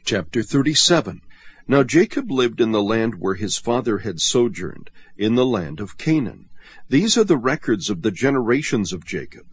Chapter 37. Now Jacob lived in the land where his father had sojourned, in the land of Canaan. These are the records of the generations of Jacob.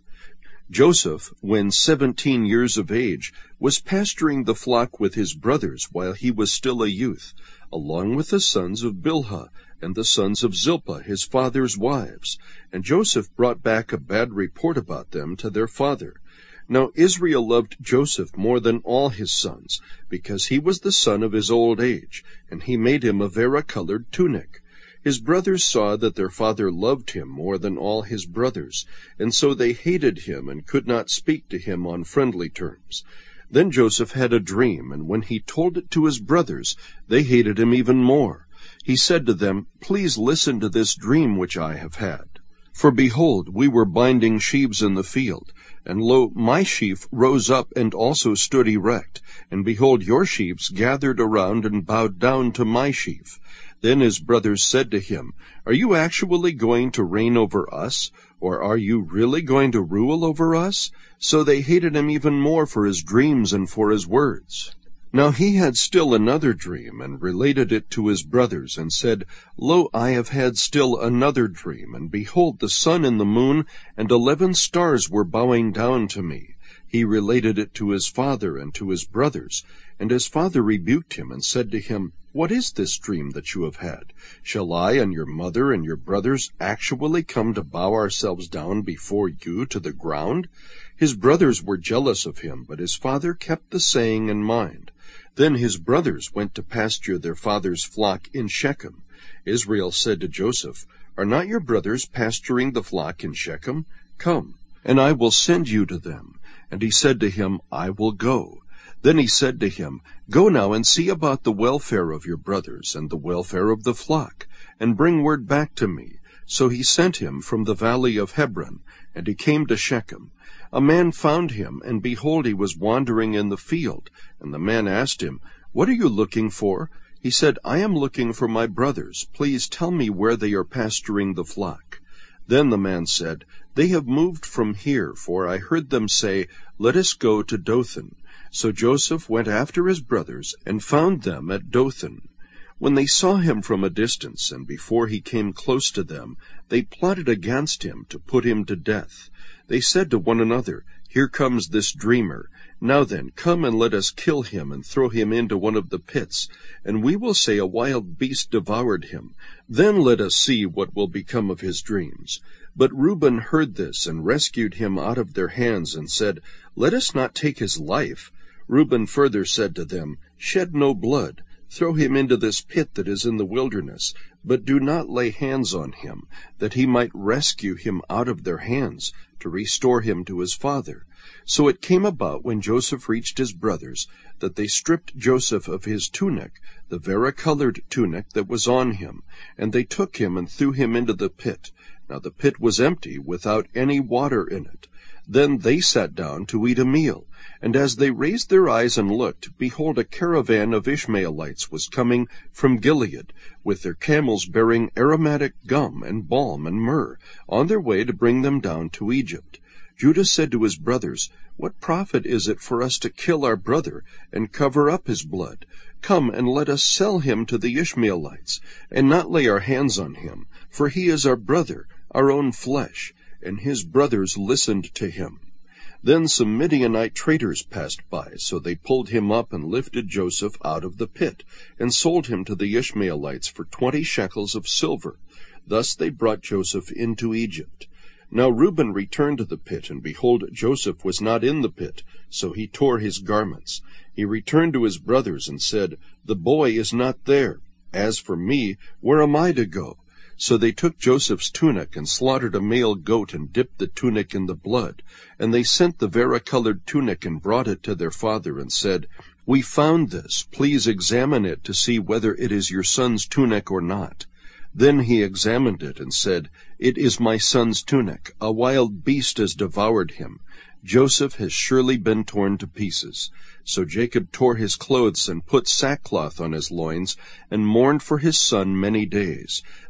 Joseph, when 17 years of age, was pasturing the flock with his brothers while he was still a youth, along with the sons of Bilhah and the sons of Zilpah, his father's wives. And Joseph brought back a bad report about them to their father. Now Israel loved Joseph more than all his sons, because he was the son of his old age, and he made him a varicolored tunic. His brothers saw that their father loved him more than all his brothers, and so they hated him and could not speak to him on friendly terms. Then Joseph had a dream, and when he told it to his brothers, they hated him even more. He said to them, "Please listen to this dream which I have had. For behold, we were binding sheaves in the field, and lo, my sheaf rose up and also stood erect, and behold, your sheaves gathered around and bowed down to my sheaf." Then his brothers said to him, "Are you actually going to reign over us, or are you really going to rule over us?" So they hated him even more for his dreams and for his words. Now he had still another dream, and related it to his brothers, and said, "Lo, I have had still another dream, and behold, the sun and the moon and 11 stars were bowing down to me." He related it to his father and to his brothers, and his father rebuked him, and said to him, "What is this dream that you have had? Shall I and your mother and your brothers actually come to bow ourselves down before you to the ground?" His brothers were jealous of him, but his father kept the saying in mind. Then his brothers went to pasture their father's flock in Shechem. Israel said to Joseph, "Are not your brothers pasturing the flock in Shechem? Come, and I will send you to them." And he said to him, "I will go." Then he said to him, "Go now and see about the welfare of your brothers and the welfare of the flock, and bring word back to me." So he sent him from the valley of Hebron, and he came to Shechem. A man found him, and behold, he was wandering in the field. And the man asked him, "What are you looking for?" He said, "I am looking for my brothers. Please tell me where they are pasturing the flock." Then the man said, "They have moved from here, for I heard them say, 'Let us go to Dothan.'" So Joseph went after his brothers, and found them at Dothan. When they saw him from a distance, and before he came close to them, they plotted against him to put him to death. They said to one another, "Here comes this dreamer. Now then, come and let us kill him and throw him into one of the pits, and we will say a wild beast devoured him. Then let us see what will become of his dreams." But Reuben heard this and rescued him out of their hands and said, "Let us not take his life." Reuben further said to them, "Shed no blood. Throw him into this pit that is in the wilderness, but do not lay hands on him, that he might rescue him out of their hands, to restore him to his father." So it came about, when Joseph reached his brothers, that they stripped Joseph of his tunic, the varicolored tunic that was on him, and they took him and threw him into the pit. Now the pit was empty, without any water in it. Then they sat down to eat a meal. And as they raised their eyes and looked, behold, a caravan of Ishmaelites was coming from Gilead, with their camels bearing aromatic gum and balm and myrrh, on their way to bring them down to Egypt. Judah said to his brothers, "What profit is it for us to kill our brother and cover up his blood? Come and let us sell him to the Ishmaelites, and not lay our hands on him, for he is our brother, our own flesh." And his brothers listened to him. Then some Midianite traders passed by, so they pulled him up and lifted Joseph out of the pit, and sold him to the Ishmaelites for 20 shekels of silver. Thus they brought Joseph into Egypt. Now Reuben returned to the pit, and behold, Joseph was not in the pit, so he tore his garments. He returned to his brothers and said, "The boy is not there. As for me, where am I to go?" So they took Joseph's tunic and slaughtered a male goat and dipped the tunic in the blood. And they sent the varicolored tunic and brought it to their father and said, "We found this. Please examine it to see whether it is your son's tunic or not." Then he examined it and said, "It is my son's tunic. A wild beast has devoured him. Joseph has surely been torn to pieces." So Jacob tore his clothes and put sackcloth on his loins, and mourned for his son many days.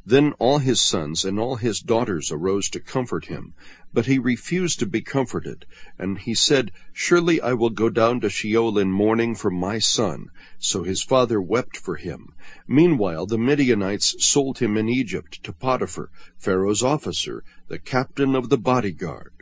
Then all his sons and all his daughters arose to comfort him, but he refused to be comforted. And he said, "Surely I will go down to Sheol in mourning for my son." So his father wept for him. Meanwhile the Midianites sold him in Egypt to Potiphar, Pharaoh's officer, the captain of the bodyguard.